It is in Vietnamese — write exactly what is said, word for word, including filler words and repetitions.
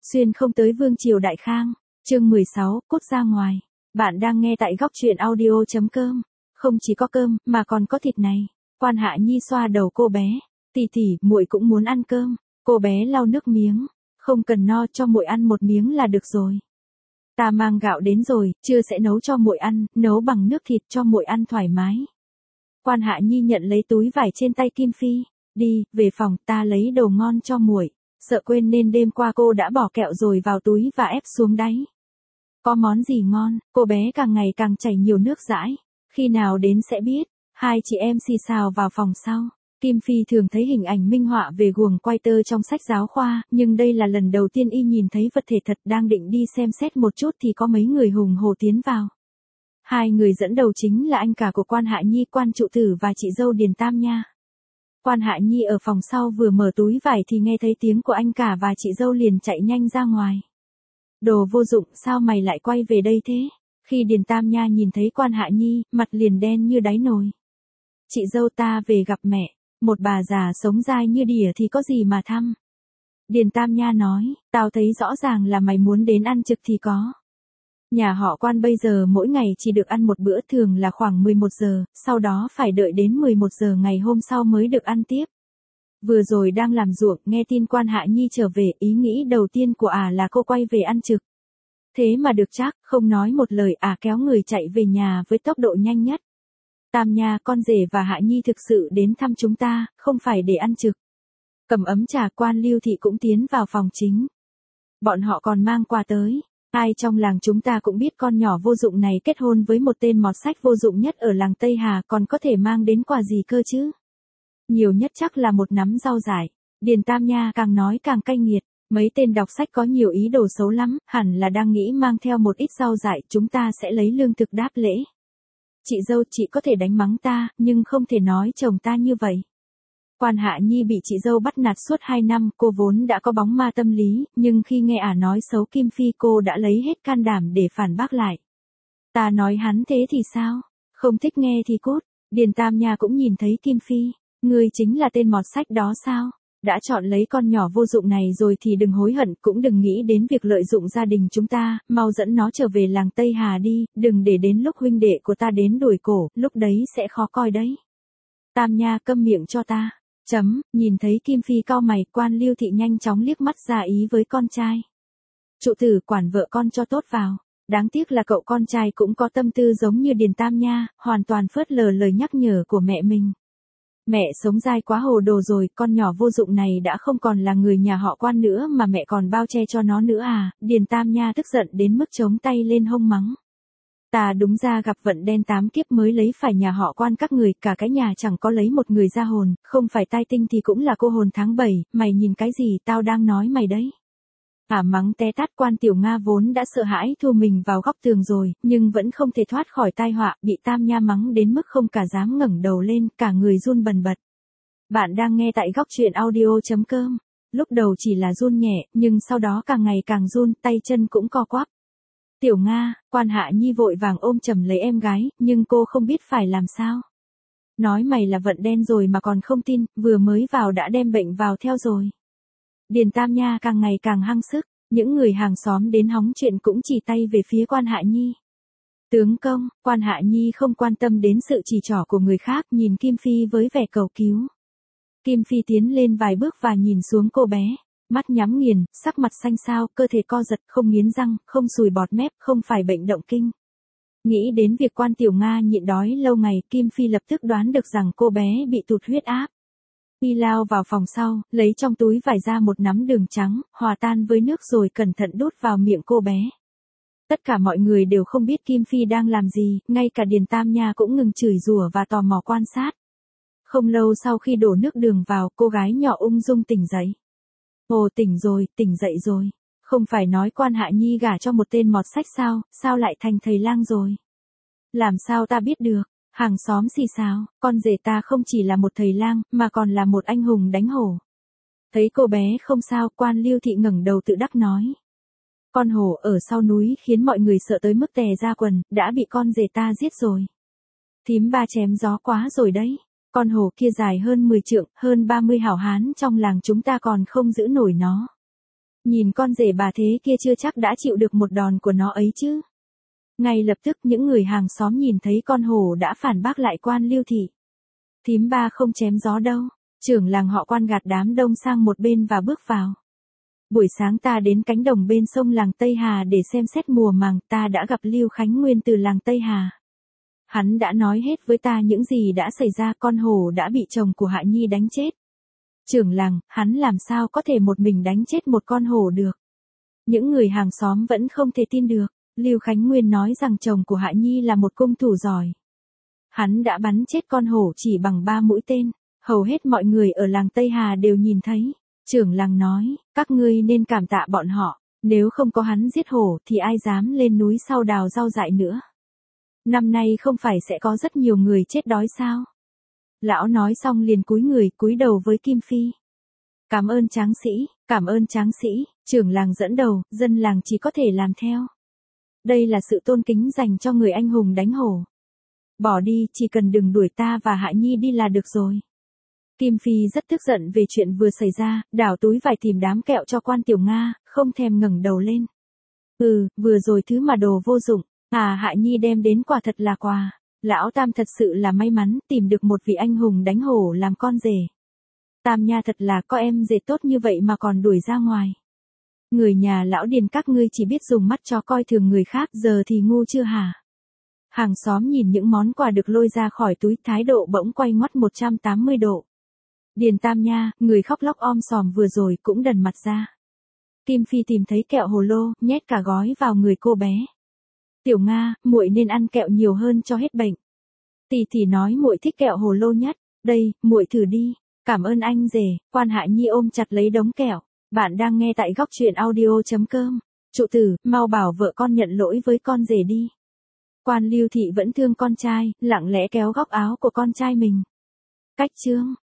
Xuyên không tới vương triều Đại Khang, chương mười sáu, cút ra ngoài. Bạn đang nghe tại góc truyện audio.com. Không chỉ có cơm, mà còn có thịt này. Quan Hạ Nhi xoa đầu cô bé. Tỷ tỷ, muội cũng muốn ăn cơm. Cô bé lau nước miếng. Không cần no, cho muội ăn một miếng là được rồi. Ta mang gạo đến rồi, chưa sẽ nấu cho muội ăn, nấu bằng nước thịt cho muội ăn thoải mái. Quan Hạ Nhi nhận lấy túi vải trên tay Kim Phi. Đi, về phòng, ta lấy đồ ngon cho muội. Sợ quên nên đêm qua cô đã bỏ kẹo rồi vào túi và ép xuống đáy. Có món gì ngon, cô bé càng ngày càng chảy nhiều nước dãi. Khi nào đến sẽ biết. Hai chị em xì xào vào phòng sau. Kim Phi thường thấy hình ảnh minh họa về guồng quay tơ trong sách giáo khoa, nhưng đây là lần đầu tiên y nhìn thấy vật thể thật. Đang định đi xem xét một chút thì có mấy người hùng hổ tiến vào. Hai người dẫn đầu chính là anh cả của Quan Hạ Nhi, Quan Trụ Tử và chị dâu Điền Tam Nha. Quan Hạ Nhi ở phòng sau vừa mở túi vải thì nghe thấy tiếng của anh cả và chị dâu liền chạy nhanh ra ngoài. Đồ vô dụng, sao mày lại quay về đây thế? Khi Điền Tam Nha nhìn thấy Quan Hạ Nhi, mặt liền đen như đáy nồi. Chị dâu ta về gặp mẹ, một bà già sống dai như đỉa thì có gì mà thăm. Điền Tam Nha nói, tao thấy rõ ràng là mày muốn đến ăn trực thì có. Nhà họ Quan bây giờ mỗi ngày chỉ được ăn một bữa, thường là khoảng mười một giờ, sau đó phải đợi đến mười một giờ ngày hôm sau mới được ăn tiếp. Vừa rồi đang làm ruộng, nghe tin Quan Hạ Nhi trở về, ý nghĩ đầu tiên của ả à là cô quay về ăn trực. Thế mà được chắc, không nói một lời, ả à kéo người chạy về nhà với tốc độ nhanh nhất. Tam Nha, con rể và Hạ Nhi thực sự đến thăm chúng ta, không phải để ăn trực. Cầm ấm trà, Quan Lưu Thị cũng tiến vào phòng chính. Bọn họ còn mang quà tới. Ai trong làng chúng ta cũng biết con nhỏ vô dụng này kết hôn với một tên mọt sách vô dụng nhất ở làng Tây Hà, còn có thể mang đến quà gì cơ chứ? Nhiều nhất chắc là một nắm rau dại. Điền Tam Nha càng nói càng cay nghiệt. Mấy tên đọc sách có nhiều ý đồ xấu lắm, hẳn là đang nghĩ mang theo một ít rau dại, chúng ta sẽ lấy lương thực đáp lễ. Chị dâu, chị có thể đánh mắng ta, nhưng không thể nói chồng ta như vậy. Quan Hạ Nhi bị chị dâu bắt nạt suốt hai năm, cô vốn đã có bóng ma tâm lý, nhưng khi nghe ả nói xấu Kim Phi cô đã lấy hết can đảm để phản bác lại. Ta nói hắn thế thì sao? Không thích nghe thì cút. Điền Tam Nha cũng nhìn thấy Kim Phi. Ngươi chính là tên mọt sách đó sao? Đã chọn lấy con nhỏ vô dụng này rồi thì đừng hối hận, cũng đừng nghĩ đến việc lợi dụng gia đình chúng ta, mau dẫn nó trở về làng Tây Hà đi, đừng để đến lúc huynh đệ của ta đến đuổi cổ, lúc đấy sẽ khó coi đấy. Tam Nha, câm miệng cho ta. Chấm, nhìn thấy Kim Phi cau mày, Quan Lưu Thị nhanh chóng liếc mắt ra ý với con trai. Trụ Tử, quản vợ con cho tốt vào. Đáng tiếc là cậu con trai cũng có tâm tư giống như Điền Tam Nha, hoàn toàn phớt lờ lời nhắc nhở của mẹ mình. Mẹ sống dai quá hồ đồ rồi, con nhỏ vô dụng này đã không còn là người nhà họ Quan nữa mà mẹ còn bao che cho nó nữa à? Điền Tam Nha tức giận đến mức chống tay lên hông mắng. Ta đúng ra gặp vận đen tám kiếp mới lấy phải nhà họ Quan các người, cả cái nhà chẳng có lấy một người ra hồn, không phải tai tinh thì cũng là cô hồn tháng bảy, mày nhìn cái gì, tao đang nói mày đấy. Ả mắng té tát. Quan Tiểu Nga vốn đã sợ hãi thu mình vào góc tường rồi, nhưng vẫn không thể thoát khỏi tai họa, bị Tam Nha mắng đến mức không cả dám ngẩng đầu lên, cả người run bần bật. Bạn đang nghe tại góc truyện audio.com. Lúc đầu chỉ là run nhẹ, nhưng sau đó càng ngày càng run, tay chân cũng co quắp. Tiểu Nga, Quan Hạ Nhi vội vàng ôm chầm lấy em gái, nhưng cô không biết phải làm sao. Nói mày là vận đen rồi mà còn không tin, vừa mới vào đã đem bệnh vào theo rồi. Điền Tam Nha càng ngày càng hăng sức, những người hàng xóm đến hóng chuyện cũng chỉ tay về phía Quan Hạ Nhi. Tướng công, Quan Hạ Nhi không quan tâm đến sự chỉ trỏ của người khác, nhìn Kim Phi với vẻ cầu cứu. Kim Phi tiến lên vài bước và nhìn xuống cô bé. Mắt nhắm nghiền, sắc mặt xanh xao, cơ thể co giật, không nghiến răng, không sùi bọt mép, không phải bệnh động kinh. Nghĩ đến việc Quan Tiểu Nga nhịn đói lâu ngày, Kim Phi lập tức đoán được rằng cô bé bị tụt huyết áp. Y lao vào phòng sau, lấy trong túi vải ra một nắm đường trắng, hòa tan với nước rồi cẩn thận đút vào miệng cô bé. Tất cả mọi người đều không biết Kim Phi đang làm gì, ngay cả Điền Tam Nha cũng ngừng chửi rủa và tò mò quan sát. Không lâu sau khi đổ nước đường vào, cô gái nhỏ ung dung tỉnh dậy. Ồ, tỉnh rồi, tỉnh dậy rồi. Không phải nói Quan Hạ Nhi gả cho một tên mọt sách sao, sao lại thành thầy lang rồi? Làm sao ta biết được? Hàng xóm xì xào, con rể ta không chỉ là một thầy lang, mà còn là một anh hùng đánh hổ. Thấy cô bé không sao, Quan Lưu Thị ngẩng đầu tự đắc nói. Con hổ ở sau núi khiến mọi người sợ tới mức tè ra quần, đã bị con rể ta giết rồi. Thím ba chém gió quá rồi đấy. Con hổ kia dài hơn mười trượng, hơn ba mươi hảo hán trong làng chúng ta còn không giữ nổi nó. Nhìn con rể bà thế kia chưa chắc đã chịu được một đòn của nó ấy chứ. Ngay lập tức những người hàng xóm nhìn thấy con hổ đã phản bác lại quan Lưu Thị. Thím ba không chém gió đâu. Trưởng làng họ Quan gạt đám đông sang một bên và bước vào. Buổi sáng ta đến cánh đồng bên sông làng Tây Hà để xem xét mùa màng, ta đã gặp Lưu Khánh Nguyên từ làng Tây Hà. Hắn đã nói hết với ta những gì đã xảy ra, con hổ đã bị chồng của Hạ Nhi đánh chết. Trưởng làng, hắn làm sao có thể một mình đánh chết một con hổ được. Những người hàng xóm vẫn không thể tin được. Lưu Khánh Nguyên nói rằng chồng của Hạ Nhi là một cung thủ giỏi. Hắn đã bắn chết con hổ chỉ bằng ba mũi tên. Hầu hết mọi người ở làng Tây Hà đều nhìn thấy. Trưởng làng nói, các ngươi nên cảm tạ bọn họ. Nếu không có hắn giết hổ thì ai dám lên núi sau đào rau dại nữa. Năm nay không phải sẽ có rất nhiều người chết đói sao? Lão nói xong liền cúi người cúi đầu với Kim Phi. Cảm ơn tráng sĩ, cảm ơn tráng sĩ, trưởng làng dẫn đầu, dân làng chỉ có thể làm theo. Đây là sự tôn kính dành cho người anh hùng đánh hổ. Bỏ đi, chỉ cần đừng đuổi ta và Hạ Nhi đi là được rồi. Kim Phi rất tức giận về chuyện vừa xảy ra, đảo túi vải tìm đám kẹo cho quan Tiểu Nga, không thèm ngẩng đầu lên. Ừ, vừa rồi thứ mà đồ vô dụng, à Hạ Nhi đem đến quả thật là quà. Lão Tam thật sự là may mắn, tìm được một vị anh hùng đánh hổ làm con rể. Tam nha thật là có em rể tốt như vậy mà còn đuổi ra ngoài. Người nhà lão Điền các ngươi chỉ biết dùng mắt chó coi thường người khác, giờ thì ngu chưa hả? Hàng xóm nhìn những món quà được lôi ra khỏi túi, thái độ bỗng quay ngoắt một trăm tám mươi độ. Điền Tam nha, người khóc lóc om sòm vừa rồi cũng đần mặt ra. Kim Phi tìm thấy kẹo hồ lô, nhét cả gói vào người cô bé. Tiểu Nga, muội nên ăn kẹo nhiều hơn cho hết bệnh. Tỷ tỷ nói muội thích kẹo hồ lô nhất, đây, muội thử đi. Cảm ơn anh rể. Quan Hạ Nhi ôm chặt lấy đống kẹo. Bạn đang nghe tại góc truyện audio chấm com. Trụ tử, mau bảo vợ con nhận lỗi với con rể đi. Quan Lưu Thị vẫn thương con trai, lặng lẽ kéo góc áo của con trai mình. Cách chương